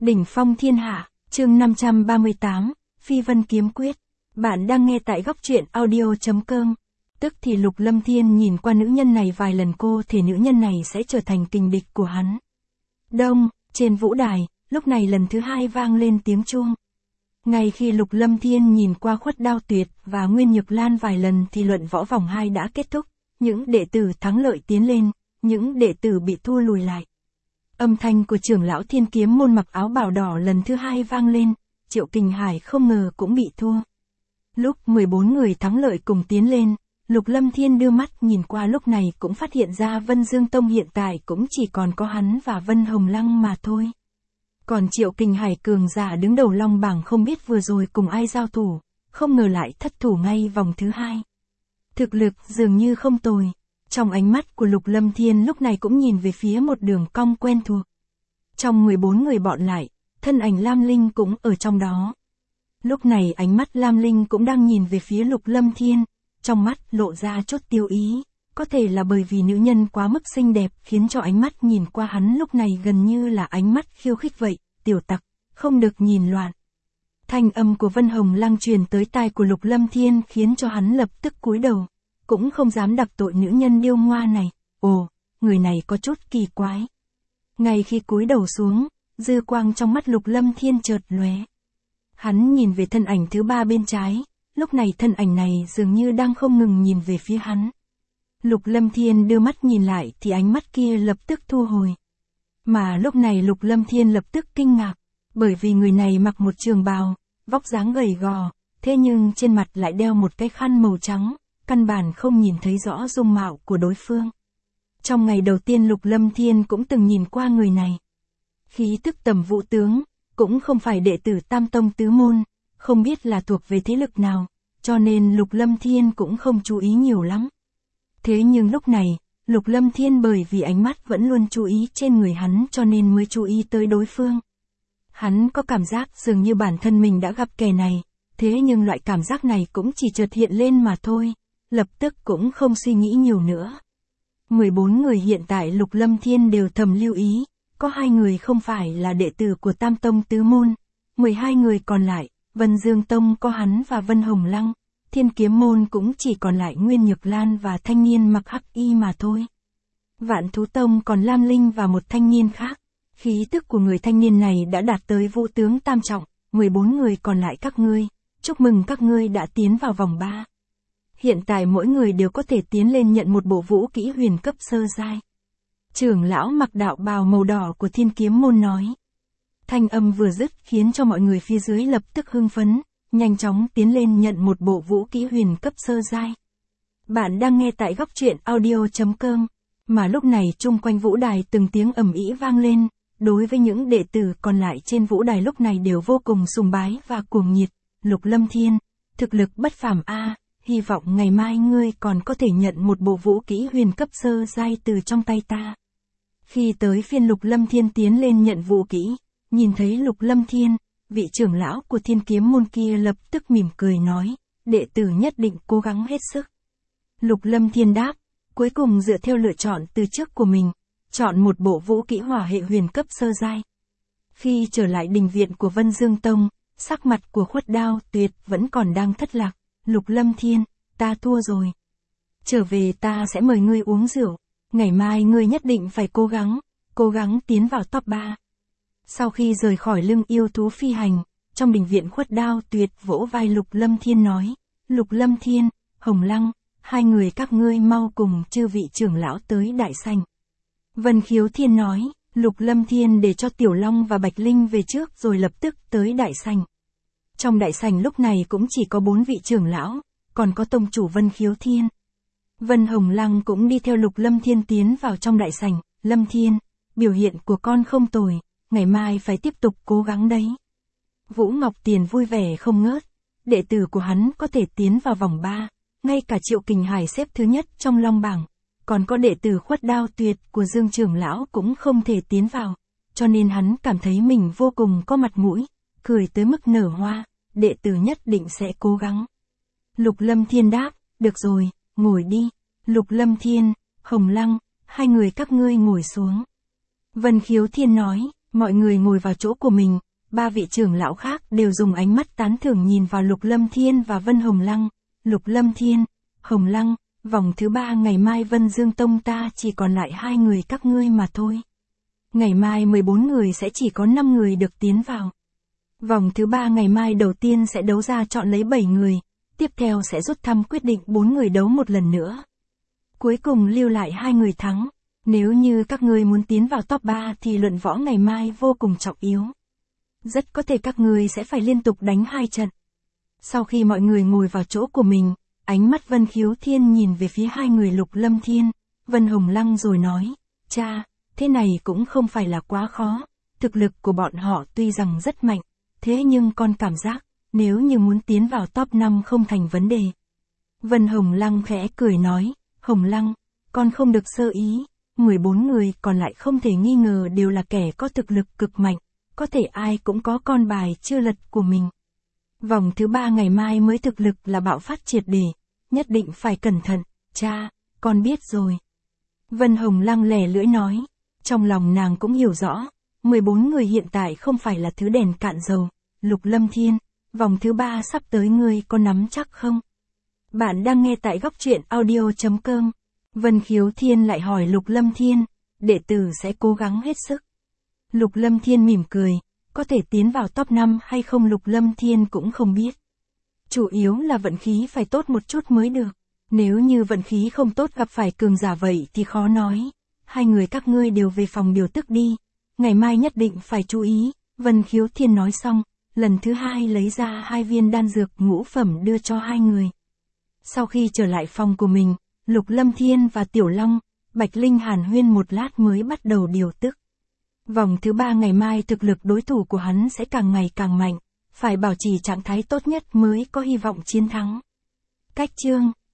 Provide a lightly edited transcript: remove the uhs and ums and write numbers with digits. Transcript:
Đỉnh phong thiên hạ, chương 538, Phi Vân kiếm quyết. Bạn đang nghe tại góc truyện audio.com. Tức thì Lục Lâm Thiên nhìn qua nữ nhân này vài lần, cô thể nữ nhân này sẽ trở thành kình địch của hắn. Đông, trên vũ đài, lúc này lần thứ hai vang lên tiếng chuông. Ngay khi Lục Lâm Thiên nhìn qua Khuất Đao Tuyệt và Nguyên Nhược Lan vài lần thì luận võ vòng 2 đã kết thúc, những đệ tử thắng lợi tiến lên, những đệ tử bị thua lùi lại. Âm thanh của trưởng lão Thiên Kiếm môn mặc áo bào đỏ lần thứ hai vang lên, Triệu Kình Hải không ngờ cũng bị thua. Lúc 14 người thắng lợi cùng tiến lên, Lục Lâm Thiên đưa mắt nhìn qua, lúc này cũng phát hiện ra Vân Dương Tông hiện tại cũng chỉ còn có hắn và Vân Hồng Lăng mà thôi. Còn Triệu Kình Hải cường giả đứng đầu long bảng không biết vừa rồi cùng ai giao thủ, không ngờ lại thất thủ ngay vòng thứ hai. Thực lực dường như không tồi. Trong ánh mắt của Lục Lâm Thiên lúc này cũng nhìn về phía một đường cong quen thuộc. Trong 14 người bọn lại, thân ảnh Lam Linh cũng ở trong đó. Lúc này ánh mắt Lam Linh cũng đang nhìn về phía Lục Lâm Thiên, trong mắt lộ ra chút tiêu ý, có thể là bởi vì nữ nhân quá mức xinh đẹp khiến cho ánh mắt nhìn qua hắn lúc này gần như là ánh mắt khiêu khích vậy, tiểu tặc, không được nhìn loạn. Thanh âm của Vân Hồng Lăng truyền tới tai của Lục Lâm Thiên khiến cho hắn lập tức cúi đầu. Cũng không dám đắc tội nữ nhân điêu ngoa này. Ồ, người này có chút kỳ quái. Ngay khi cúi đầu xuống, dư quang trong mắt Lục Lâm Thiên chợt lóe. Hắn nhìn về thân ảnh thứ ba bên trái, lúc này thân ảnh này dường như đang không ngừng nhìn về phía hắn. Lục Lâm Thiên đưa mắt nhìn lại thì ánh mắt kia lập tức thu hồi. Mà lúc này Lục Lâm Thiên lập tức kinh ngạc, bởi vì người này mặc một trường bào, vóc dáng gầy gò, thế nhưng trên mặt lại đeo một cái khăn màu trắng. Căn bản không nhìn thấy rõ dung mạo của đối phương. Trong ngày đầu tiên Lục Lâm Thiên cũng từng nhìn qua người này. Khí tức tầm vũ tướng, cũng không phải đệ tử Tam Tông Tứ Môn, không biết là thuộc về thế lực nào, cho nên Lục Lâm Thiên cũng không chú ý nhiều lắm. Thế nhưng lúc này, Lục Lâm Thiên bởi vì ánh mắt vẫn luôn chú ý trên người hắn cho nên mới chú ý tới đối phương. Hắn có cảm giác dường như bản thân mình đã gặp kẻ này, thế nhưng loại cảm giác này cũng chỉ chợt hiện lên mà thôi. Lập tức cũng không suy nghĩ nhiều nữa. 14 người hiện tại Lục Lâm Thiên đều thầm lưu ý, có 2 người không phải là đệ tử của Tam Tông Tứ Môn, 12 người còn lại, Vân Dương Tông có hắn và Vân Hồng Lăng, Thiên Kiếm môn cũng chỉ còn lại Nguyên Nhược Lan và thanh niên mặc hắc y mà thôi. Vạn Thú Tông còn Lam Linh và một thanh niên khác, khí tức của người thanh niên này đã đạt tới vũ tướng tam trọng, 14 người còn lại các ngươi, chúc mừng các ngươi đã tiến vào vòng 3. Hiện tại mỗi người đều có thể tiến lên nhận một bộ vũ kỹ huyền cấp sơ giai. Trưởng lão mặc đạo bào màu đỏ của Thiên Kiếm môn nói. Thanh âm vừa dứt khiến cho mọi người phía dưới lập tức hưng phấn, nhanh chóng tiến lên nhận một bộ vũ kỹ huyền cấp sơ giai. Bạn đang nghe tại góc truyện audio.com, mà lúc này chung quanh vũ đài từng tiếng ầm ĩ vang lên, đối với những đệ tử còn lại trên vũ đài lúc này đều vô cùng sùng bái và cuồng nhiệt. Lục Lâm Thiên, thực lực bất phàm a. Hy vọng ngày mai ngươi còn có thể nhận một bộ vũ kỹ huyền cấp sơ giai từ trong tay ta. Khi tới phiên Lục Lâm Thiên tiến lên nhận vũ kỹ, nhìn thấy Lục Lâm Thiên, vị trưởng lão của Thiên Kiếm môn kia lập tức mỉm cười nói, đệ tử nhất định cố gắng hết sức. Lục Lâm Thiên đáp, cuối cùng dựa theo lựa chọn từ trước của mình, chọn một bộ vũ kỹ hỏa hệ huyền cấp sơ giai. Khi trở lại đình viện của Vân Dương Tông, sắc mặt của Khuất Đao Tuyệt vẫn còn đang thất lạc. Lục Lâm Thiên, ta thua rồi. Trở về ta sẽ mời ngươi uống rượu, ngày mai ngươi nhất định phải cố gắng tiến vào top 3. Sau khi rời khỏi lưng yêu thú phi hành, trong đình viện Khuất Đao Tuyệt vỗ vai Lục Lâm Thiên nói, Lục Lâm Thiên, Hồng Lăng, 2 người các ngươi mau cùng chư vị trưởng lão tới đại sảnh. Vân Khiếu Thiên nói, Lục Lâm Thiên để cho Tiểu Long và Bạch Linh về trước rồi lập tức tới đại sảnh. Trong đại sảnh lúc này cũng chỉ có 4 vị trưởng lão, còn có tông chủ Vân Khiếu Thiên. Vân Hồng Lăng cũng đi theo Lục Lâm Thiên tiến vào trong đại sảnh. Lâm Thiên, biểu hiện của con không tồi, ngày mai phải tiếp tục cố gắng đấy. Vũ Ngọc Tiền vui vẻ không ngớt, đệ tử của hắn có thể tiến vào vòng 3, ngay cả Triệu Kình Hải xếp thứ nhất trong long bảng, còn có đệ tử Khuất Đao Tuyệt của Dương trưởng lão cũng không thể tiến vào, cho nên hắn cảm thấy mình vô cùng có mặt mũi, cười tới mức nở hoa. Đệ tử nhất định sẽ cố gắng. Lục Lâm Thiên đáp, được rồi, ngồi đi. Lục Lâm Thiên, Hồng Lăng, 2 người các ngươi ngồi xuống. Vân Khiếu Thiên nói, Mọi người ngồi vào chỗ của mình, ba vị trưởng lão khác đều dùng ánh mắt tán thưởng nhìn vào Lục Lâm Thiên và Vân Hồng Lăng. Lục Lâm Thiên, Hồng Lăng, vòng thứ 3 ngày mai Vân Dương Tông ta chỉ còn lại 2 người các ngươi mà thôi. Ngày mai 14 người sẽ chỉ có 5 người được tiến vào. Vòng thứ 3 ngày mai đầu tiên sẽ đấu ra chọn lấy 7 người, tiếp theo sẽ rút thăm quyết định 4 người đấu một lần nữa. Cuối cùng lưu lại 2 người thắng. Nếu như các ngươi muốn tiến vào top 3 thì luận võ ngày mai vô cùng trọng yếu. Rất có thể các ngươi sẽ phải liên tục đánh 2 trận. Sau khi mọi người ngồi vào chỗ của mình, ánh mắt Vân Khiếu Thiên nhìn về phía 2 người Lục Lâm Thiên, Vân Hồng Lăng rồi nói, cha, thế này cũng không phải là quá khó, thực lực của bọn họ tuy rằng rất mạnh, thế nhưng con cảm giác, nếu như muốn tiến vào top 5 không thành vấn đề. Vân Hồng Lăng khẽ cười nói, Hồng Lăng, con không được sơ ý, 14 người còn lại không thể nghi ngờ đều là kẻ có thực lực cực mạnh, có thể ai cũng có con bài chưa lật của mình. Vòng thứ 3 ngày mai mới thực lực là bạo phát triệt để, nhất định phải cẩn thận, cha, con biết rồi. Vân Hồng Lăng lè lưỡi nói, trong lòng nàng cũng hiểu rõ, 14 người hiện tại không phải là thứ đèn cạn dầu. Lục Lâm Thiên, vòng thứ 3 sắp tới ngươi có nắm chắc không? Bạn đang nghe tại góc truyện audio.com. Vân Khiếu Thiên lại hỏi Lục Lâm Thiên, đệ tử sẽ cố gắng hết sức. Lục Lâm Thiên mỉm cười, có thể tiến vào top 5 hay không Lục Lâm Thiên cũng không biết. Chủ yếu là vận khí phải tốt một chút mới được. Nếu như vận khí không tốt gặp phải cường giả vậy thì khó nói. 2 người các ngươi đều về phòng điều tức đi. Ngày mai nhất định phải chú ý. Vân Khiếu Thiên nói xong, lần thứ 2 lấy ra 2 viên đan dược ngũ phẩm đưa cho 2 người. Sau khi trở lại phòng của mình, Lục Lâm Thiên và Tiểu Long, Bạch Linh hàn huyên một lát mới bắt đầu điều tức. Vòng thứ 3 ngày mai thực lực đối thủ của hắn sẽ càng ngày càng mạnh, phải bảo trì trạng thái tốt nhất mới có hy vọng chiến thắng. Cách chương